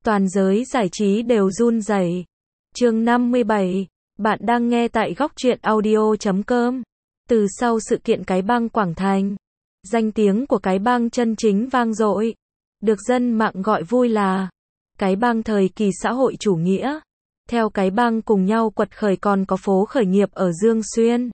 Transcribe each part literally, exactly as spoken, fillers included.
Toàn giới giải trí đều run rẩy. Chương năm mươi bảy, bạn đang nghe tại góc truyện audio chấm com. Từ sau sự kiện Cái Bang Quảng Thành, danh tiếng của Cái Bang chân chính vang dội, được dân mạng gọi vui là Cái Bang thời kỳ xã hội chủ nghĩa. Theo Cái Bang cùng nhau quật khởi còn có phố khởi nghiệp ở Dương Xuyên.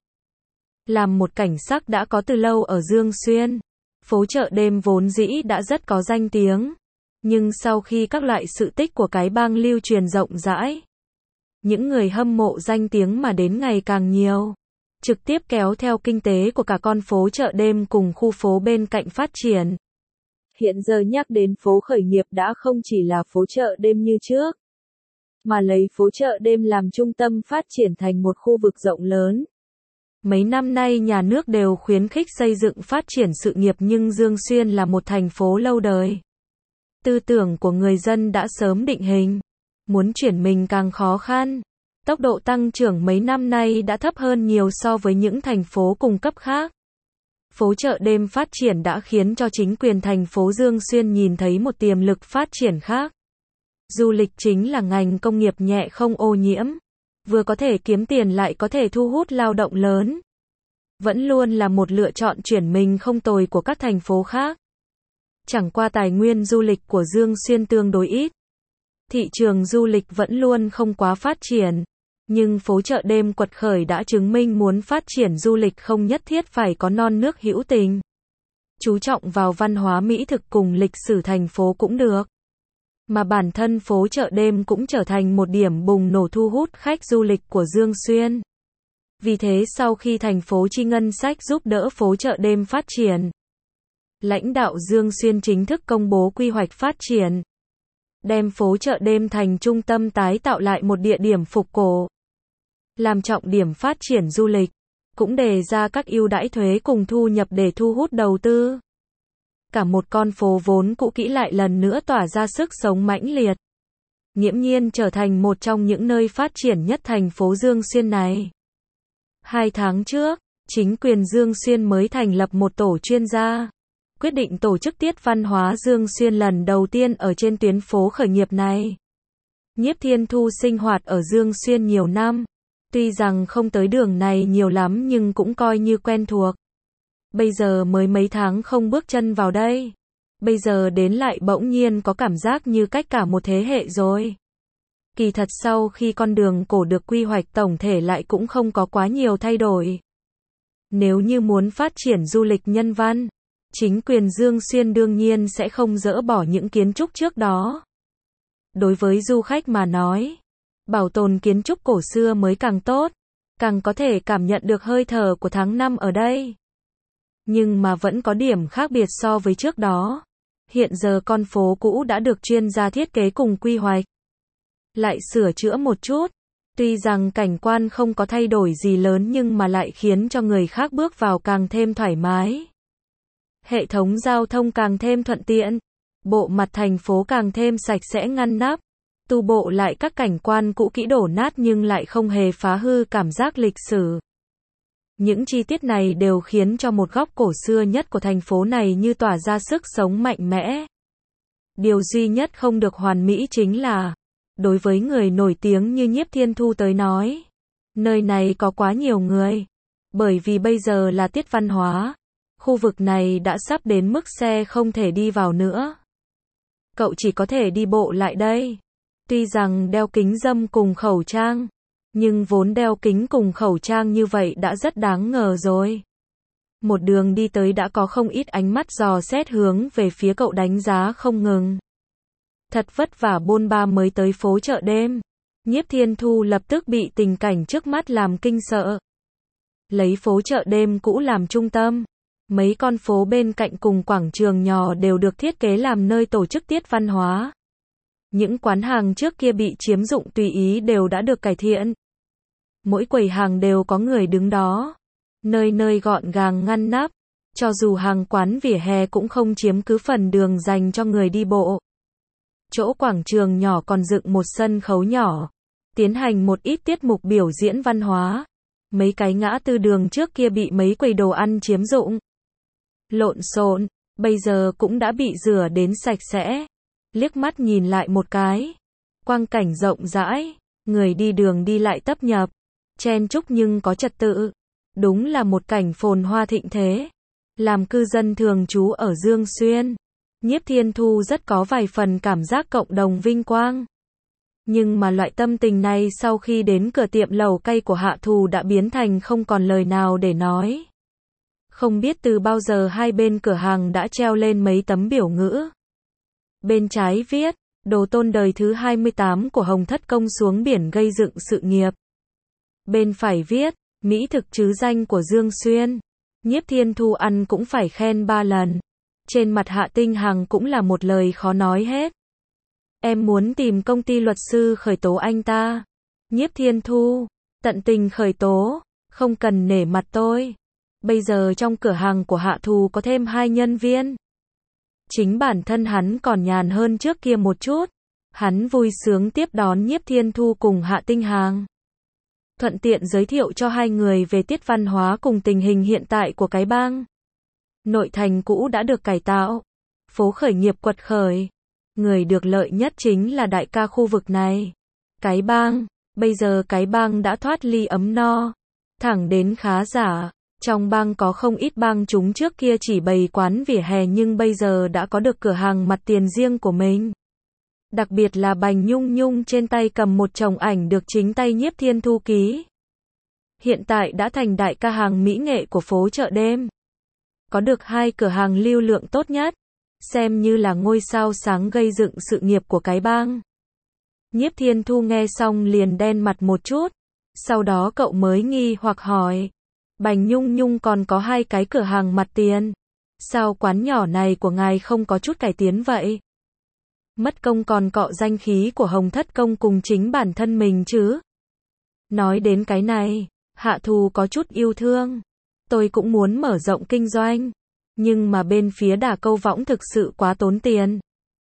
Làm một cảnh sắc đã có từ lâu ở Dương Xuyên, phố chợ đêm vốn dĩ đã rất có danh tiếng. Nhưng sau khi các loại sự tích của Cái Bang lưu truyền rộng rãi, những người hâm mộ danh tiếng mà đến ngày càng nhiều, trực tiếp kéo theo kinh tế của cả con phố chợ đêm cùng khu phố bên cạnh phát triển. Hiện giờ nhắc đến phố khởi nghiệp đã không chỉ là phố chợ đêm như trước, mà lấy phố chợ đêm làm trung tâm phát triển thành một khu vực rộng lớn. Mấy năm nay nhà nước đều khuyến khích xây dựng phát triển sự nghiệp nhưng Dương Xuyên là một thành phố lâu đời. Tư tưởng của người dân đã sớm định hình, muốn chuyển mình càng khó khăn. Tốc độ tăng trưởng mấy năm nay đã thấp hơn nhiều so với những thành phố cùng cấp khác. Phố chợ đêm phát triển đã khiến cho chính quyền thành phố Dương Xuyên nhìn thấy một tiềm lực phát triển khác. Du lịch chính là ngành công nghiệp nhẹ không ô nhiễm, vừa có thể kiếm tiền lại có thể thu hút lao động lớn. Vẫn luôn là một lựa chọn chuyển mình không tồi của các thành phố khác. Chẳng qua tài nguyên du lịch của Dương Xuyên tương đối ít. Thị trường du lịch vẫn luôn không quá phát triển. Nhưng phố chợ đêm quật khởi đã chứng minh muốn phát triển du lịch không nhất thiết phải có non nước hữu tình. Chú trọng vào văn hóa mỹ thực cùng lịch sử thành phố cũng được. Mà bản thân phố chợ đêm cũng trở thành một điểm bùng nổ thu hút khách du lịch của Dương Xuyên. Vì thế sau khi thành phố chi ngân sách giúp đỡ phố chợ đêm phát triển, lãnh đạo Dương Xuyên chính thức công bố quy hoạch phát triển, đem phố chợ đêm thành trung tâm tái tạo lại một địa điểm phục cổ, làm trọng điểm phát triển du lịch, cũng đề ra các ưu đãi thuế cùng thu nhập để thu hút đầu tư. Cả một con phố vốn cũ kỹ lại lần nữa tỏa ra sức sống mãnh liệt, nghiễm nhiên trở thành một trong những nơi phát triển nhất thành phố Dương Xuyên này. Hai tháng trước, chính quyền Dương Xuyên mới thành lập một tổ chuyên gia, quyết định tổ chức tiết văn hóa Dương Xuyên lần đầu tiên ở trên tuyến phố khởi nghiệp này. Nhiếp Thiên Thu sinh hoạt ở Dương Xuyên nhiều năm, tuy rằng không tới đường này nhiều lắm nhưng cũng coi như quen thuộc. Bây giờ mới mấy tháng không bước chân vào đây, bây giờ đến lại bỗng nhiên có cảm giác như cách cả một thế hệ rồi. Kỳ thật sau khi con đường cổ được quy hoạch tổng thể lại cũng không có quá nhiều thay đổi. Nếu như muốn phát triển du lịch nhân văn, chính quyền Dương Xuyên đương nhiên sẽ không dỡ bỏ những kiến trúc trước đó. Đối với du khách mà nói, bảo tồn kiến trúc cổ xưa mới càng tốt, càng có thể cảm nhận được hơi thở của tháng năm ở đây. Nhưng mà vẫn có điểm khác biệt so với trước đó. Hiện giờ con phố cũ đã được chuyên gia thiết kế cùng quy hoạch, lại sửa chữa một chút. Tuy rằng cảnh quan không có thay đổi gì lớn nhưng mà lại khiến cho người khác bước vào càng thêm thoải mái. Hệ thống giao thông càng thêm thuận tiện, bộ mặt thành phố càng thêm sạch sẽ ngăn nắp, tu bộ lại các cảnh quan cũ kỹ đổ nát nhưng lại không hề phá hư cảm giác lịch sử. Những chi tiết này đều khiến cho một góc cổ xưa nhất của thành phố này như tỏa ra sức sống mạnh mẽ. Điều duy nhất không được hoàn mỹ chính là, đối với người nổi tiếng như Nhiếp Thiên Thu tới nói, nơi này có quá nhiều người. Bởi vì bây giờ là tiết văn hóa, khu vực này đã sắp đến mức xe không thể đi vào nữa. Cậu chỉ có thể đi bộ lại đây. Tuy rằng đeo kính râm cùng khẩu trang, nhưng vốn đeo kính cùng khẩu trang như vậy đã rất đáng ngờ rồi. Một đường đi tới đã có không ít ánh mắt dò xét hướng về phía cậu đánh giá không ngừng. Thật vất vả bôn ba mới tới phố chợ đêm. Nhiếp Thiên Thu lập tức bị tình cảnh trước mắt làm kinh sợ. Lấy phố chợ đêm cũ làm trung tâm, mấy con phố bên cạnh cùng quảng trường nhỏ đều được thiết kế làm nơi tổ chức tiết văn hóa. Những quán hàng trước kia bị chiếm dụng tùy ý đều đã được cải thiện. Mỗi quầy hàng đều có người đứng đó, nơi nơi gọn gàng ngăn nắp, cho dù hàng quán vỉa hè cũng không chiếm cứ phần đường dành cho người đi bộ. Chỗ quảng trường nhỏ còn dựng một sân khấu nhỏ, tiến hành một ít tiết mục biểu diễn văn hóa. Mấy cái ngã tư đường trước kia bị mấy quầy đồ ăn chiếm dụng, lộn xộn, bây giờ cũng đã bị rửa đến sạch sẽ. liếc mắt nhìn lại một cái. Quang cảnh rộng rãi, người đi đường đi lại tấp nhập, chen chúc nhưng có trật tự. Đúng là một cảnh phồn hoa thịnh thế. Làm cư dân thường trú ở Dương Xuyên, Nhiếp Thiên Thu rất có vài phần cảm giác cộng đồng vinh quang. Nhưng mà loại tâm tình này sau khi đến cửa tiệm lẩu cay của Hạ Thù đã biến thành không còn lời nào để nói. Không biết từ bao giờ hai bên cửa hàng đã treo lên mấy tấm biểu ngữ. Bên trái viết, đồ tôn đời thứ hai mươi tám của Hồng Thất Công xuống biển gây dựng sự nghiệp. Bên phải viết, mỹ thực trứ danh của Dương Xuyên. Nhiếp Thiên Thu ăn cũng phải khen ba lần. Trên mặt Hạ Tinh Hằng cũng là một lời khó nói hết. Em muốn tìm công ty luật sư khởi tố anh ta. Nhiếp Thiên Thu, tận tình khởi tố, không cần nể mặt tôi. Bây giờ trong cửa hàng của Hạ Thù có thêm hai nhân viên. Chính bản thân hắn còn nhàn hơn trước kia một chút. Hắn vui sướng tiếp đón Nhiếp Thiên Thu cùng Hạ Tinh Hằng. Thuận tiện giới thiệu cho hai người về tiết văn hóa cùng tình hình hiện tại của cái bang. Nội thành cũ đã được cải tạo. Phố khởi nghiệp quật khởi. Người được lợi nhất chính là đại ca khu vực này. Cái bang, bây giờ cái bang đã thoát ly ấm no. Thẳng đến khá giả. Trong bang có không ít bang chúng trước kia chỉ bày quán vỉa hè nhưng bây giờ đã có được cửa hàng mặt tiền riêng của mình. Đặc biệt là Bành Nhung Nhung trên tay cầm một chồng ảnh được chính tay Nhiếp Thiên Thu ký. Hiện tại đã thành đại ca hàng mỹ nghệ của phố chợ đêm. Có được hai cửa hàng lưu lượng tốt nhất. Xem như là ngôi sao sáng gây dựng sự nghiệp của cái bang. Nhiếp Thiên Thu nghe xong liền đen mặt một chút. Sau đó cậu mới nghi hoặc hỏi. Bành Nhung Nhung còn có hai cái cửa hàng mặt tiền. Sao quán nhỏ này của ngài không có chút cải tiến vậy? Mất công còn cọ danh khí của Hồng Thất Công cùng chính bản thân mình chứ. Nói đến cái này, Hạ Thù có chút yêu thương. Tôi cũng muốn mở rộng kinh doanh. Nhưng mà bên phía Đả Câu Võng thực sự quá tốn tiền.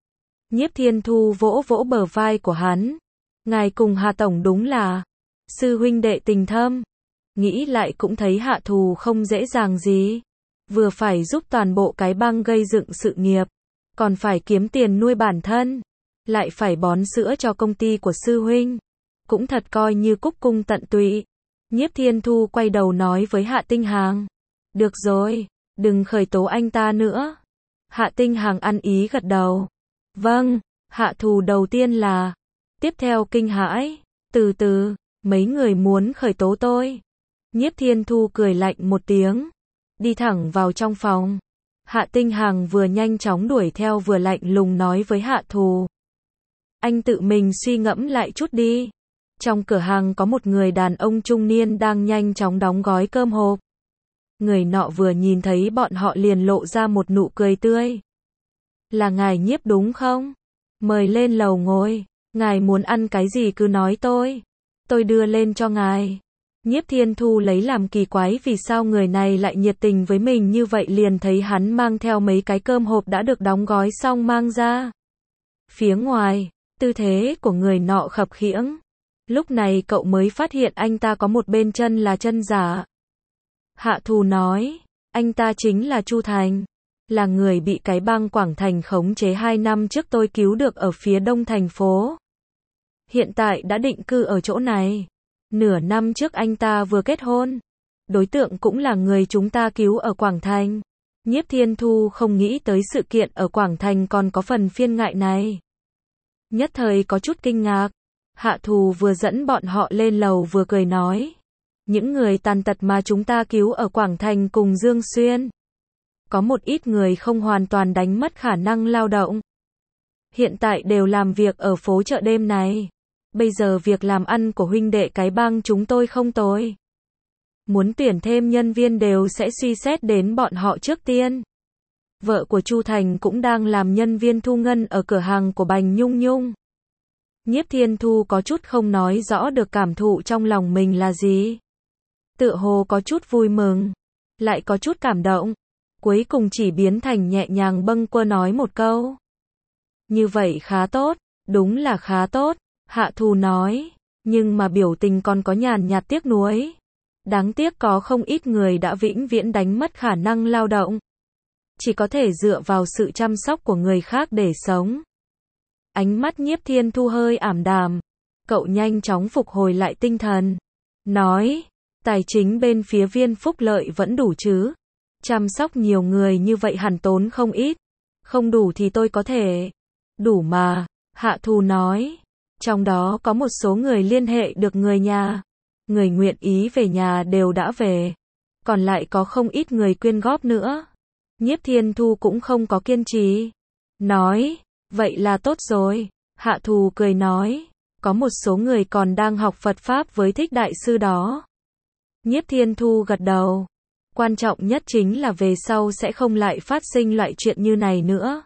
Nhiếp Thiên Thu vỗ vỗ bờ vai của hắn. Ngài cùng Hạ Tổng đúng là sư huynh đệ tình thâm. Nghĩ lại cũng thấy Hạ Thù không dễ dàng gì. Vừa phải giúp toàn bộ cái bang gây dựng sự nghiệp. Còn phải kiếm tiền nuôi bản thân. Lại phải bón sữa cho công ty của sư huynh. Cũng thật coi như cúc cung tận tụy. Nhiếp Thiên Thu quay đầu nói với Hạ Tinh Hằng. Được rồi, đừng khởi tố anh ta nữa. Hạ Tinh Hằng ăn ý gật đầu. Vâng, Hạ Thù đầu tiên là. Tiếp theo kinh hãi. Từ từ, mấy người muốn khởi tố tôi. Nhiếp Thiên Thu cười lạnh một tiếng. Đi thẳng vào trong phòng. Hạ Tinh Hằng vừa nhanh chóng đuổi theo vừa lạnh lùng nói với Hạ Thù. Anh tự mình suy ngẫm lại chút đi. Trong cửa hàng có một người đàn ông trung niên đang nhanh chóng đóng gói cơm hộp. Người nọ vừa nhìn thấy bọn họ liền lộ ra một nụ cười tươi. Là ngài Nhiếp đúng không? Mời lên lầu ngồi. Ngài muốn ăn cái gì cứ nói tôi. Tôi đưa lên cho ngài. Nhiếp Thiên Thu lấy làm kỳ quái vì sao người này lại nhiệt tình với mình như vậy liền thấy hắn mang theo mấy cái cơm hộp đã được đóng gói xong mang ra. Phía ngoài, tư thế của người nọ khập khiễng. Lúc này cậu mới phát hiện anh ta có một bên chân là chân giả. Hạ Thù nói, anh ta chính là Chu Thành. Là người bị cái bang Quảng Thành khống chế hai năm trước tôi cứu được ở phía đông thành phố. Hiện tại đã định cư ở chỗ này. Nửa năm trước anh ta vừa kết hôn. Đối tượng cũng là người chúng ta cứu ở Quảng Thành. Nhiếp Thiên Thu không nghĩ tới sự kiện ở Quảng Thành còn có phần phiên ngại này. Nhất thời có chút kinh ngạc. Hạ Thù vừa dẫn bọn họ lên lầu vừa cười nói. Những người tàn tật mà chúng ta cứu ở Quảng Thành cùng Dương Xuyên. Có một ít người không hoàn toàn đánh mất khả năng lao động. Hiện tại đều làm việc ở phố chợ đêm này. Bây giờ việc làm ăn của huynh đệ cái bang chúng tôi không tồi. Muốn tuyển thêm nhân viên đều sẽ suy xét đến bọn họ trước tiên. Vợ của Chu Thành cũng đang làm nhân viên thu ngân ở cửa hàng của Bành Nhung Nhung. Nhiếp Thiên Thu có chút không nói rõ được cảm thụ trong lòng mình là gì. Tựa hồ có chút vui mừng, lại có chút cảm động. Cuối cùng chỉ biến thành nhẹ nhàng bâng quơ nói một câu. Như vậy khá tốt, đúng là khá tốt. Hạ Thù nói, nhưng mà biểu tình còn có nhàn nhạt tiếc nuối. Đáng tiếc có không ít người đã vĩnh viễn đánh mất khả năng lao động. Chỉ có thể dựa vào sự chăm sóc của người khác để sống. Ánh mắt Nhiếp Thiên Thu hơi ảm đạm. Cậu nhanh chóng phục hồi lại tinh thần. Nói, tài chính bên phía Viên Phúc Lợi vẫn đủ chứ. Chăm sóc nhiều người như vậy hẳn tốn không ít. Không đủ thì tôi có thể. Đủ mà, Hạ Thù nói. Trong đó có một số người liên hệ được người nhà. Người nguyện ý về nhà đều đã về. Còn lại có không ít người quyên góp nữa. Nhiếp Thiên Thu cũng không có kiên trì. Nói, vậy là tốt rồi. Hạ Thù cười nói, có một số người còn đang học Phật Pháp với Thích Đại Sư đó. Nhiếp Thiên Thu gật đầu. Quan trọng nhất chính là về sau sẽ không lại phát sinh loại chuyện như này nữa.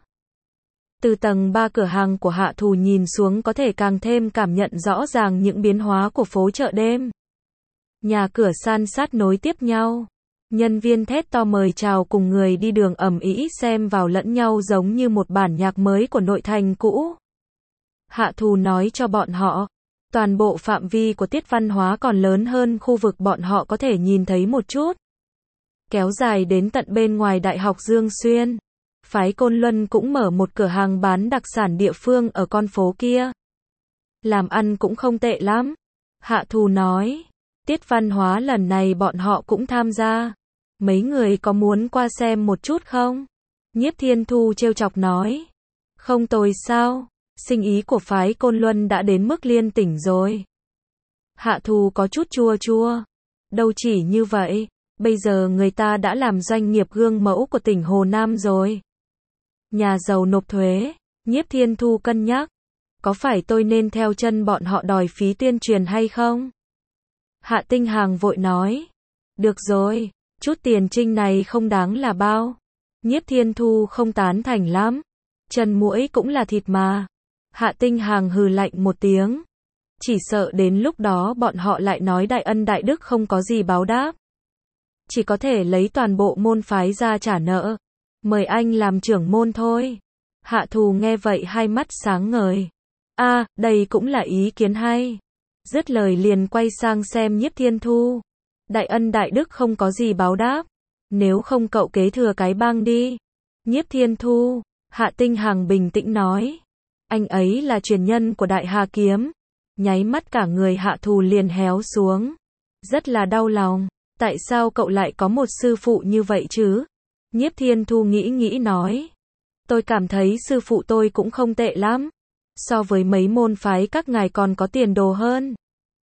Từ tầng ba cửa hàng của Hạ Thù nhìn xuống có thể càng thêm cảm nhận rõ ràng những biến hóa của phố chợ đêm. Nhà cửa san sát nối tiếp nhau. Nhân viên thét to mời chào cùng người đi đường ầm ĩ xem vào lẫn nhau giống như một bản nhạc mới của nội thành cũ. Hạ Thù nói cho bọn họ, toàn bộ phạm vi của tiết văn hóa còn lớn hơn khu vực bọn họ có thể nhìn thấy một chút. Kéo dài đến tận bên ngoài Đại học Dương Xuyên. Phái Côn Luân cũng mở một cửa hàng bán đặc sản địa phương ở con phố kia. Làm ăn cũng không tệ lắm. Hạ Thù nói, tiết văn hóa lần này bọn họ cũng tham gia. Mấy người có muốn qua xem một chút không? Nhiếp Thiên Thu trêu chọc nói. Không tồi sao? Sinh ý của phái Côn Luân đã đến mức liên tỉnh rồi. Hạ Thù có chút chua chua. Đâu chỉ như vậy, bây giờ người ta đã làm doanh nghiệp gương mẫu của tỉnh Hồ Nam rồi. Nhà giàu nộp thuế. Nhiếp Thiên Thu cân nhắc. Có phải tôi nên theo chân bọn họ đòi phí tuyên truyền hay không? Hạ Tinh Hàng vội nói. Được rồi, chút tiền trinh này không đáng là bao. Nhiếp Thiên Thu không tán thành lắm. Chân muỗi cũng là thịt mà. Hạ Tinh Hàng hừ lạnh một tiếng. Chỉ sợ đến lúc đó bọn họ lại nói đại ân đại đức không có gì báo đáp. Chỉ có thể lấy toàn bộ môn phái ra trả nợ. Mời anh làm trưởng môn thôi. Hạ Thù nghe vậy hai mắt sáng ngời. A, à, đây cũng là ý kiến hay. Dứt lời liền quay sang xem Nhiếp Thiên Thu. Đại ân đại đức không có gì báo đáp. Nếu không cậu kế thừa cái bang đi. Nhiếp Thiên Thu. Hạ Tinh Hàng bình tĩnh nói. Anh ấy là truyền nhân của Đại Hà Kiếm. Nháy mắt cả người Hạ Thù liền héo xuống. Rất là đau lòng. Tại sao cậu lại có một sư phụ như vậy chứ? Nhiếp Thiên Thu nghĩ nghĩ nói. Tôi cảm thấy sư phụ tôi cũng không tệ lắm. So với mấy môn phái các ngài còn có tiền đồ hơn.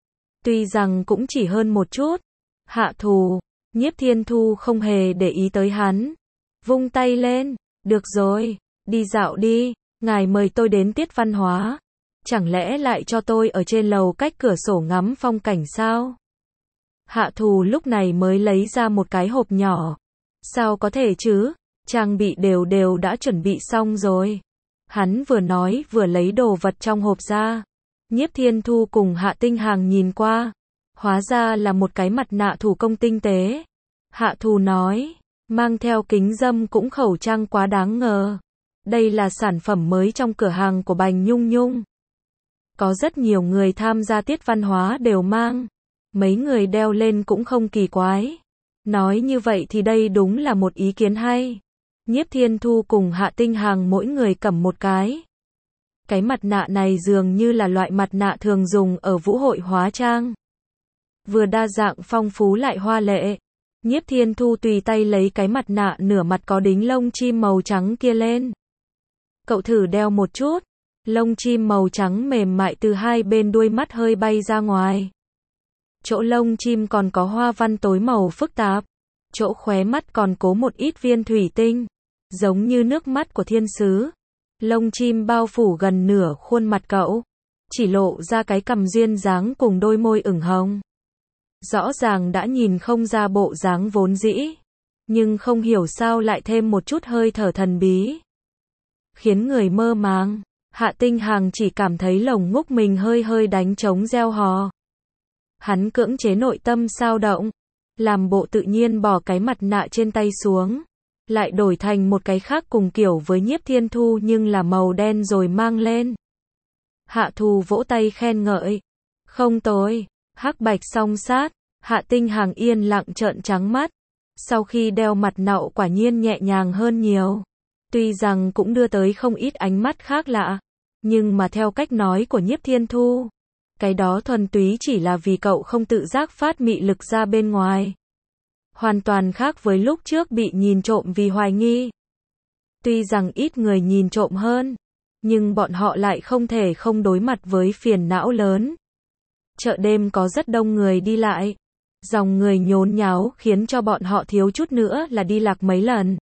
Tuy rằng cũng chỉ hơn một chút. Hạ Thù. Nhiếp Thiên Thu không hề để ý tới hắn. Vung tay lên. Được rồi. Đi dạo đi. Ngài mời tôi đến tiết văn hóa. Chẳng lẽ lại cho tôi ở trên lầu cách cửa sổ ngắm phong cảnh sao? Hạ Thù lúc này mới lấy ra một cái hộp nhỏ. Sao có thể chứ? Trang bị đều đều đã chuẩn bị xong rồi. Hắn vừa nói vừa lấy đồ vật trong hộp ra. Nhiếp Thiên Thu cùng Hạ Tinh Hàng nhìn qua. Hóa ra là một cái mặt nạ thủ công tinh tế. Hạ Thù nói, mang theo kính râm cũng khẩu trang quá đáng ngờ. Đây là sản phẩm mới trong cửa hàng của Bành Nhung Nhung. Có rất nhiều người tham gia tiết văn hóa đều mang. Mấy người đeo lên cũng không kỳ quái. Nói như vậy thì đây đúng là một ý kiến hay. Nhiếp Thiên Thu cùng Hạ Tinh Hàng mỗi người cầm một cái. Cái mặt nạ này dường như là loại mặt nạ thường dùng ở vũ hội hóa trang. Vừa đa dạng phong phú lại hoa lệ. Nhiếp Thiên Thu tùy tay lấy cái mặt nạ nửa mặt có đính lông chim màu trắng kia lên. Cậu thử đeo một chút. Lông chim màu trắng mềm mại từ hai bên đuôi mắt hơi bay ra ngoài. Chỗ lông chim còn có hoa văn tối màu phức tạp. Chỗ khóe mắt còn cố một ít viên thủy tinh. Giống như nước mắt của thiên sứ. Lông chim bao phủ gần nửa khuôn mặt cậu. Chỉ lộ ra cái cằm duyên dáng cùng đôi môi ửng hồng. Rõ ràng đã nhìn không ra bộ dáng vốn dĩ. Nhưng không hiểu sao lại thêm một chút hơi thở thần bí. Khiến người mơ màng. Hạ Tinh Hàng chỉ cảm thấy lồng ngúc mình hơi hơi đánh trống reo hò. Hắn cưỡng chế nội tâm sao động. Làm bộ tự nhiên bỏ cái mặt nạ trên tay xuống. Lại đổi thành một cái khác cùng kiểu với Nhiếp Thiên Thu nhưng là màu đen rồi mang lên. Hạ Thù vỗ tay khen ngợi. Không tồi. Hắc bạch song sát. Hạ Tinh Hàng yên lặng trợn trắng mắt. Sau khi đeo mặt nạ quả nhiên nhẹ nhàng hơn nhiều. Tuy rằng cũng đưa tới không ít ánh mắt khác lạ. Nhưng mà theo cách nói của Nhiếp Thiên Thu, cái đó thuần túy chỉ là vì cậu không tự giác phát mị lực ra bên ngoài. Hoàn toàn khác với lúc trước bị nhìn trộm vì hoài nghi. Tuy rằng ít người nhìn trộm hơn, nhưng bọn họ lại không thể không đối mặt với phiền não lớn. Chợ đêm có rất đông người đi lại. Dòng người nhốn nháo khiến cho bọn họ thiếu chút nữa là đi lạc mấy lần.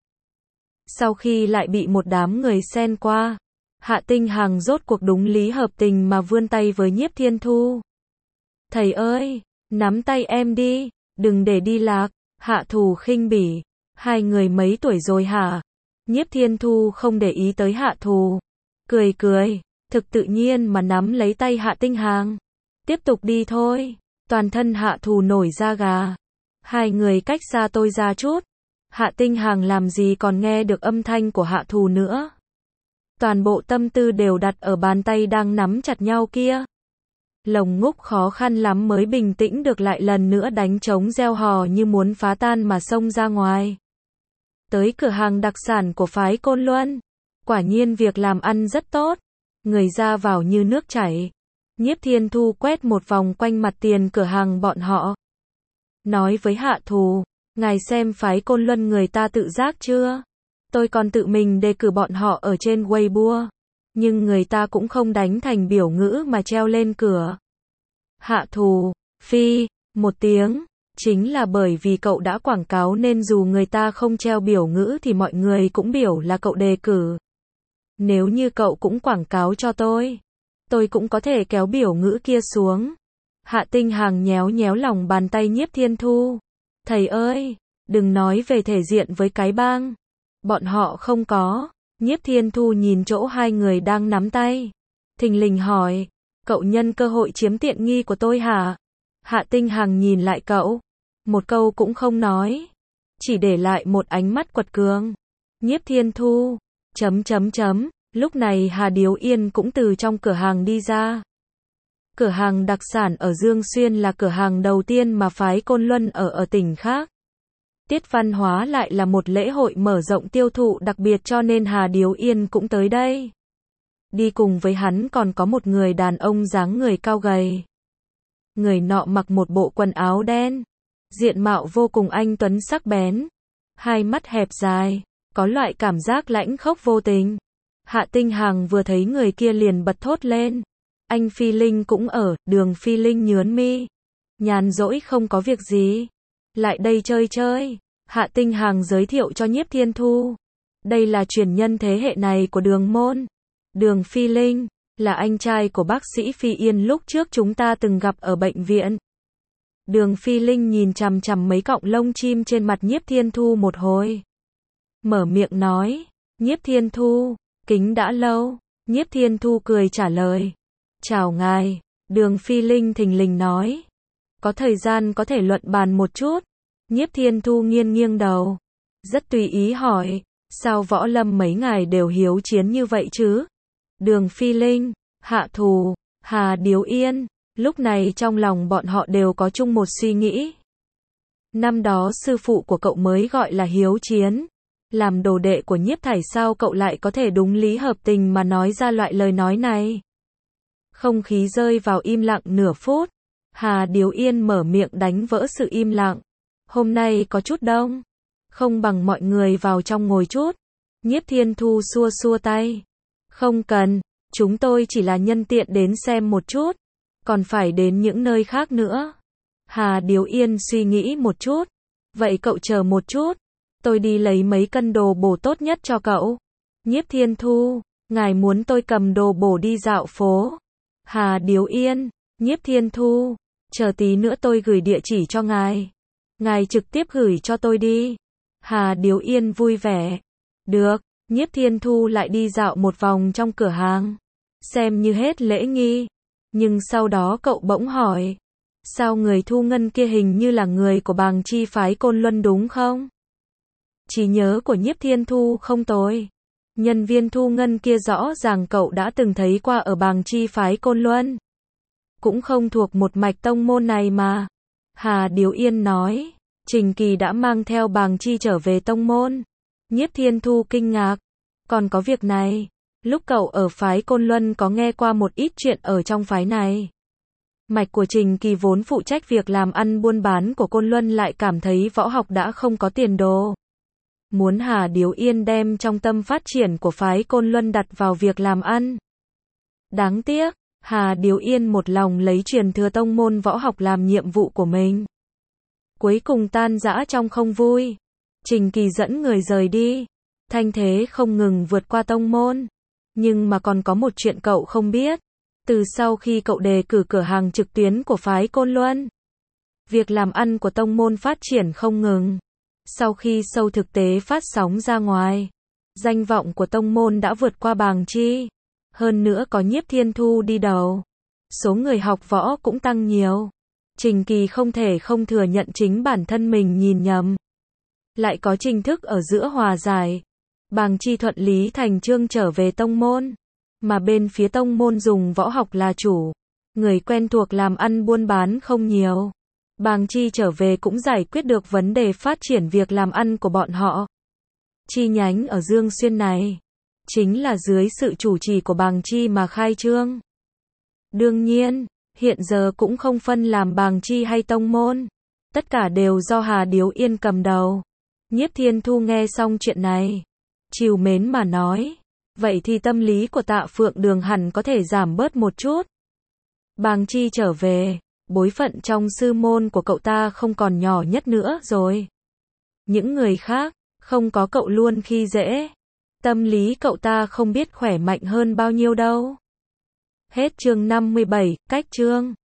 Sau khi lại bị một đám người xen qua, Hạ Tinh Hằng rốt cuộc đúng lý hợp tình mà vươn tay với Nhiếp Thiên Thu. Thầy ơi, nắm tay em đi, đừng để đi lạc. Hạ Thù khinh bỉ, hai người mấy tuổi rồi hả? Nhiếp Thiên Thu không để ý tới Hạ Thù, cười cười, thực tự nhiên mà nắm lấy tay Hạ Tinh Hằng. Tiếp tục đi thôi. Toàn thân Hạ Thù nổi da gà. Hai người cách xa tôi ra chút. Hạ Tinh Hằng làm gì còn nghe được âm thanh của Hạ Thù nữa. Toàn bộ tâm tư đều đặt ở bàn tay đang nắm chặt nhau kia. Lồng ngúc khó khăn lắm mới bình tĩnh được lại lần nữa đánh trống reo hò như muốn phá tan mà xông ra ngoài. Tới cửa hàng đặc sản của phái Côn Luân. Quả nhiên việc làm ăn rất tốt. Người ra vào như nước chảy. Nhiếp Thiên Thu quét một vòng quanh mặt tiền cửa hàng bọn họ. Nói với Hạ Thù, ngài xem phái Côn Luân người ta tự giác chưa? Tôi còn tự mình đề cử bọn họ ở trên Weibo. Nhưng người ta cũng không đánh thành biểu ngữ mà treo lên cửa. Hạ Thù, phi, một tiếng. Chính là bởi vì cậu đã quảng cáo nên dù người ta không treo biểu ngữ thì mọi người cũng biểu là cậu đề cử. Nếu như cậu cũng quảng cáo cho tôi, tôi cũng có thể kéo biểu ngữ kia xuống. Hạ Tinh Hằng nhéo nhéo lòng bàn tay Nhiếp Thiên Thu. Thầy ơi, đừng nói về thể diện với cái bang. Bọn họ không có. Nhiếp Thiên Thu nhìn chỗ hai người đang nắm tay. Thình lình hỏi, cậu nhân cơ hội chiếm tiện nghi của tôi hả? Hạ Tinh Hằng nhìn lại cậu. Một câu cũng không nói. Chỉ để lại một ánh mắt quật cường. Nhiếp Thiên Thu. Chấm chấm chấm. Lúc này Hà Điếu Yên cũng từ trong cửa hàng đi ra. Cửa hàng đặc sản ở Dương Xuyên là cửa hàng đầu tiên mà phái Côn Luân ở ở tỉnh khác. Tiết văn hóa lại là một lễ hội mở rộng tiêu thụ đặc biệt cho nên Hà Điếu Yên cũng tới đây. Đi cùng với hắn còn có một người đàn ông dáng người cao gầy. Người nọ mặc một bộ quần áo đen. Diện mạo vô cùng anh tuấn sắc bén. Hai mắt hẹp dài. Có loại cảm giác lãnh khốc vô tình. Hạ Tinh Hằng vừa thấy người kia liền bật thốt lên. Anh Phi Linh cũng ở. Đường Phi Linh nhướn mi. Nhàn rỗi không có việc gì. Lại đây chơi chơi. Hạ Tinh Hằng giới thiệu cho Nhiếp Thiên Thu. Đây là truyền nhân thế hệ này của Đường môn. Đường Phi Linh là anh trai của bác sĩ Phi Yên lúc trước chúng ta từng gặp ở bệnh viện. Đường Phi Linh nhìn chằm chằm mấy cọng lông chim trên mặt Nhiếp Thiên Thu một hồi. Mở miệng nói, Nhiếp Thiên Thu, kính đã lâu. Nhiếp Thiên Thu cười trả lời. Chào ngài. Đường Phi Linh thình lình nói. Có thời gian có thể luận bàn một chút. Nhiếp Thiên Thu nghiêng nghiêng đầu. Rất tùy ý hỏi. Sao võ lâm mấy ngài đều hiếu chiến như vậy chứ? Đường Phi Linh, Hạ Thù, Hà Điếu Yên. Lúc này trong lòng bọn họ đều có chung một suy nghĩ. Năm đó sư phụ của cậu mới gọi là hiếu chiến. Làm đồ đệ của Nhiếp Thải sao cậu lại có thể đúng lý hợp tình mà nói ra loại lời nói này? Không khí rơi vào im lặng nửa phút. Hà Điếu Yên mở miệng đánh vỡ sự im lặng. Hôm nay có chút đông. Không bằng mọi người vào trong ngồi chút. Nhiếp Thiên Thu xua xua tay. Không cần, chúng tôi chỉ là nhân tiện đến xem một chút. Còn phải đến những nơi khác nữa. Hà Điếu Yên suy nghĩ một chút. Vậy cậu chờ một chút. Tôi đi lấy mấy cân đồ bổ tốt nhất cho cậu. Nhiếp Thiên Thu, ngài muốn tôi cầm đồ bổ đi dạo phố. Hà Điếu Yên, Nhiếp Thiên Thu, chờ tí nữa tôi gửi địa chỉ cho ngài. Ngài trực tiếp gửi cho tôi đi. Hà Điếu Yên vui vẻ. Được, Nhiếp Thiên Thu lại đi dạo một vòng trong cửa hàng. Xem như hết lễ nghi. Nhưng sau đó cậu bỗng hỏi. Sao người thu ngân kia hình như là người của bàng chi phái Côn Luân đúng không? Trí nhớ của Nhiếp Thiên Thu không tồi. Nhân viên thu ngân kia rõ ràng cậu đã từng thấy qua ở bàng chi phái Côn Luân. Cũng không thuộc một mạch tông môn này mà. Hà Điếu Yên nói. Trình Kỳ đã mang theo bàng chi trở về tông môn. Nhiếp Thiên Thu kinh ngạc. Còn có việc này. Lúc cậu ở phái Côn Luân có nghe qua một ít chuyện ở trong phái này. Mạch của Trình Kỳ vốn phụ trách việc làm ăn buôn bán của Côn Luân lại cảm thấy võ học đã không có tiền đồ. Muốn Hà Điếu Yên đem trong tâm phát triển của phái Côn Luân đặt vào việc làm ăn. Đáng tiếc, Hà Điếu Yên một lòng lấy truyền thừa tông môn võ học làm nhiệm vụ của mình. Cuối cùng tan rã trong không vui. Trình Kỳ dẫn người rời đi. Thanh thế không ngừng vượt qua tông môn. Nhưng mà còn có một chuyện cậu không biết. Từ sau khi cậu đề cử cửa hàng trực tuyến của phái Côn Luân, việc làm ăn của tông môn phát triển không ngừng. Sau khi show thực tế phát sóng ra ngoài, danh vọng của tông môn đã vượt qua Bàng Chi. Hơn nữa có Nhiếp Thiên Thu đi đầu. Số người học võ cũng tăng nhiều. Trình Kỳ không thể không thừa nhận chính bản thân mình nhìn nhầm. Lại có Trình Thức ở giữa hòa giải. Bàng Chi thuận lý thành chương trở về tông môn. Mà bên phía tông môn dùng võ học là chủ. Người quen thuộc làm ăn buôn bán không nhiều. Bàng Chi trở về cũng giải quyết được vấn đề phát triển việc làm ăn của bọn họ. Chi nhánh ở Dương Xuyên này chính là dưới sự chủ trì của Bàng Chi mà khai trương. Đương nhiên, hiện giờ cũng không phân làm Bàng Chi hay tông môn. Tất cả đều do Hà Điếu Yên cầm đầu. Nhiếp Thiên Thu nghe xong chuyện này, trìu mến mà nói, vậy thì tâm lý của Tạ Phượng Đường hẳn có thể giảm bớt một chút. Bàng Chi trở về, bối phận trong sư môn của cậu ta không còn nhỏ nhất nữa rồi. Những người khác, không có cậu luôn khi dễ. Tâm lý cậu ta không biết khỏe mạnh hơn bao nhiêu đâu. Hết chương năm mươi bảy, cách chương.